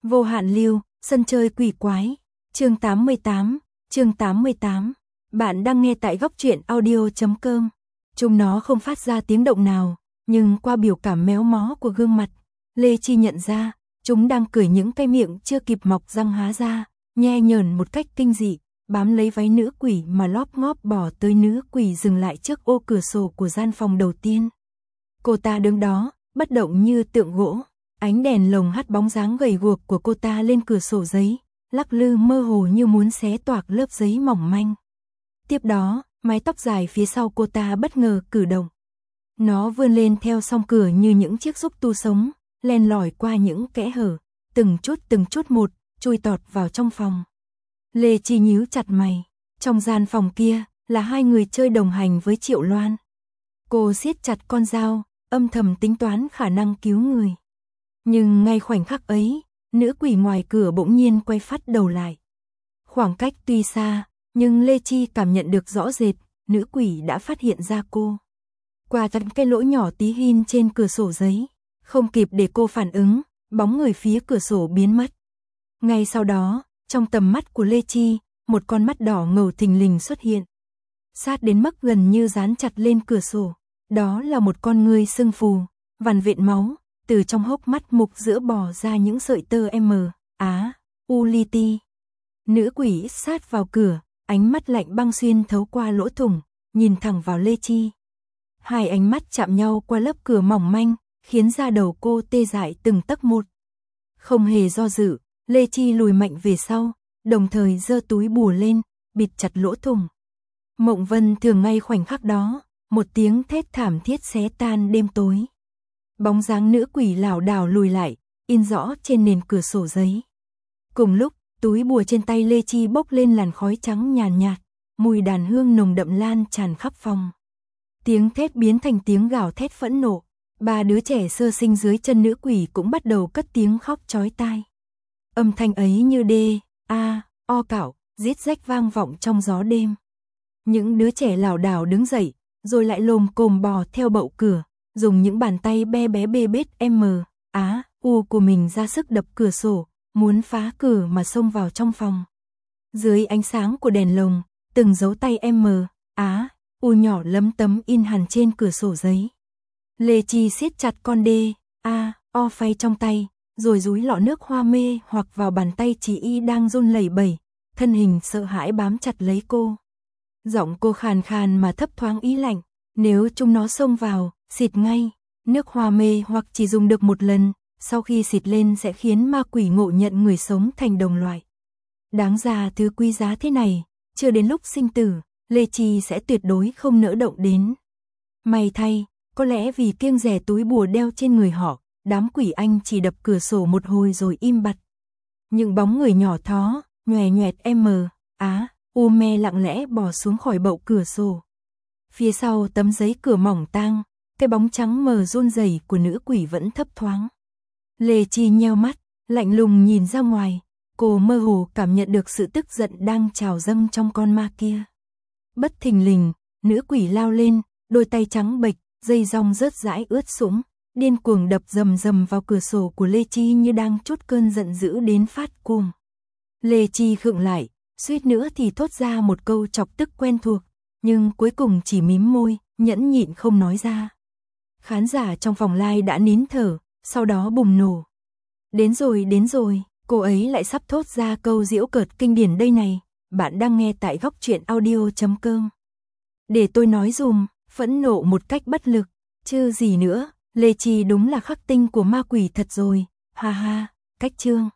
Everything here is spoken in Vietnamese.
Vô hạn lưu, sân chơi quỷ quái. Chương 88. Bạn đang nghe tại góc truyện audio.com. Chúng nó không phát ra tiếng động nào, nhưng qua biểu cảm méo mó của gương mặt, Lê Chi nhận ra, chúng đang cười những cái miệng chưa kịp mọc răng há ra, nhe nhởn một cách kinh dị, bám lấy váy nữ quỷ mà lóp ngóp bỏ tới nữ quỷ dừng lại trước ô cửa sổ của gian phòng đầu tiên. Cô ta đứng đó, bất động như tượng gỗ, ánh đèn lồng hắt bóng dáng gầy guộc của cô ta lên cửa sổ giấy, lắc lư mơ hồ như muốn xé toạc lớp giấy mỏng manh. Tiếp đó, mái tóc dài phía sau cô ta bất ngờ cử động. Nó vươn lên theo song cửa như những chiếc xúc tu sống, len lỏi qua những kẽ hở, từng chút một, chui tọt vào trong phòng. Lê Chi nhíu chặt mày, trong gian phòng kia là hai người chơi đồng hành với Triệu Loan. Cô siết chặt con dao, âm thầm tính toán khả năng cứu người. Nhưng ngay khoảnh khắc ấy, nữ quỷ ngoài cửa bỗng nhiên quay phắt đầu lại. Khoảng cách tuy xa, nhưng Lê Chi cảm nhận được rõ rệt, nữ quỷ đã phát hiện ra cô. Qua tận cái lỗ nhỏ tí hin trên cửa sổ giấy, không kịp để cô phản ứng, bóng người phía cửa sổ biến mất. Ngay sau đó, trong tầm mắt của Lê Chi, một con mắt đỏ ngầu thình lình xuất hiện. Sát đến mức gần như dán chặt lên cửa sổ, đó là một con ngươi sưng phù, vằn vện máu, từ trong hốc mắt mục giữa bò ra những sợi tơ u li ti. Nữ quỷ sát vào cửa, ánh mắt lạnh băng xuyên thấu qua lỗ thủng, nhìn thẳng vào Lê Chi. Hai ánh mắt chạm nhau qua lớp cửa mỏng manh, khiến da đầu cô tê dại từng tấc một. Không hề do dự, Lê Chi lùi mạnh về sau, đồng thời giơ túi bùa lên, bịt chặt lỗ thủng. Mộng Vân thường ngay khoảnh khắc đó, một tiếng thét thảm thiết xé tan đêm tối. Bóng dáng nữ quỷ lảo đảo lùi lại, in rõ trên nền cửa sổ giấy. Cùng lúc, túi bùa trên tay Lê Chi bốc lên làn khói trắng nhàn nhạt, mùi đàn hương nồng đậm lan tràn khắp phòng. Tiếng thét biến thành tiếng gào thét phẫn nộ, ba đứa trẻ sơ sinh dưới chân nữ quỷ cũng bắt đầu cất tiếng khóc chói tai. Âm thanh ấy như o cạo, rít rách vang vọng trong gió đêm. Những đứa trẻ lảo đảo đứng dậy, rồi lại lồm cồm bò theo bậu cửa, dùng những bàn tay be bé bê bết của mình ra sức đập cửa sổ, muốn phá cửa mà xông vào trong phòng. Dưới ánh sáng của đèn lồng, từng dấu tay u nhỏ lấm tấm in hẳn trên cửa sổ giấy. Lê Chi siết chặt con o phay trong tay, rồi dúi lọ nước hoa mê hoặc vào bàn tay chị y đang run lẩy bẩy, thân hình sợ hãi bám chặt lấy cô. Giọng cô khàn khàn mà thấp thoáng ý lạnh, nếu chúng nó xông vào, xịt ngay. Nước hoa mê hoặc chỉ dùng được một lần, sau khi xịt lên sẽ khiến ma quỷ ngộ nhận người sống thành đồng loại. Đáng ra thứ quý giá thế này, chưa đến lúc sinh tử, Lê Chi sẽ tuyệt đối không nỡ động đến. May thay, có lẽ vì kiêng dè túi bùa đeo trên người họ, đám quỷ anh chỉ đập cửa sổ một hồi rồi im bặt. Những bóng người nhỏ thó, nhòe nhoẹt me lặng lẽ bò xuống khỏi bậu cửa sổ. Phía sau tấm giấy cửa mỏng tang, cái bóng trắng mờ run rẩy của nữ quỷ vẫn thấp thoáng. Lê Chi nheo mắt, lạnh lùng nhìn ra ngoài, cô mơ hồ cảm nhận được sự tức giận đang trào dâng trong con ma kia. Bất thình lình, nữ quỷ lao lên, đôi tay trắng bệch, dây rong rớt rãi ướt sũng, điên cuồng đập rầm rầm vào cửa sổ của Lê Chi như đang trút cơn giận dữ đến phát cuồng. Lê Chi khựng lại, suýt nữa thì thốt ra một câu chọc tức quen thuộc, nhưng cuối cùng chỉ mím môi, nhẫn nhịn không nói ra. Khán giả trong phòng live đã nín thở, sau đó bùng nổ. Đến rồi, cô ấy lại sắp thốt ra câu giễu cợt kinh điển đây này. Bạn đang nghe tại góc truyện audio.com. Để tôi nói dùm, phẫn nộ một cách bất lực, chứ gì nữa, Lê Chi đúng là khắc tinh của ma quỷ thật rồi, ha ha, cách chương.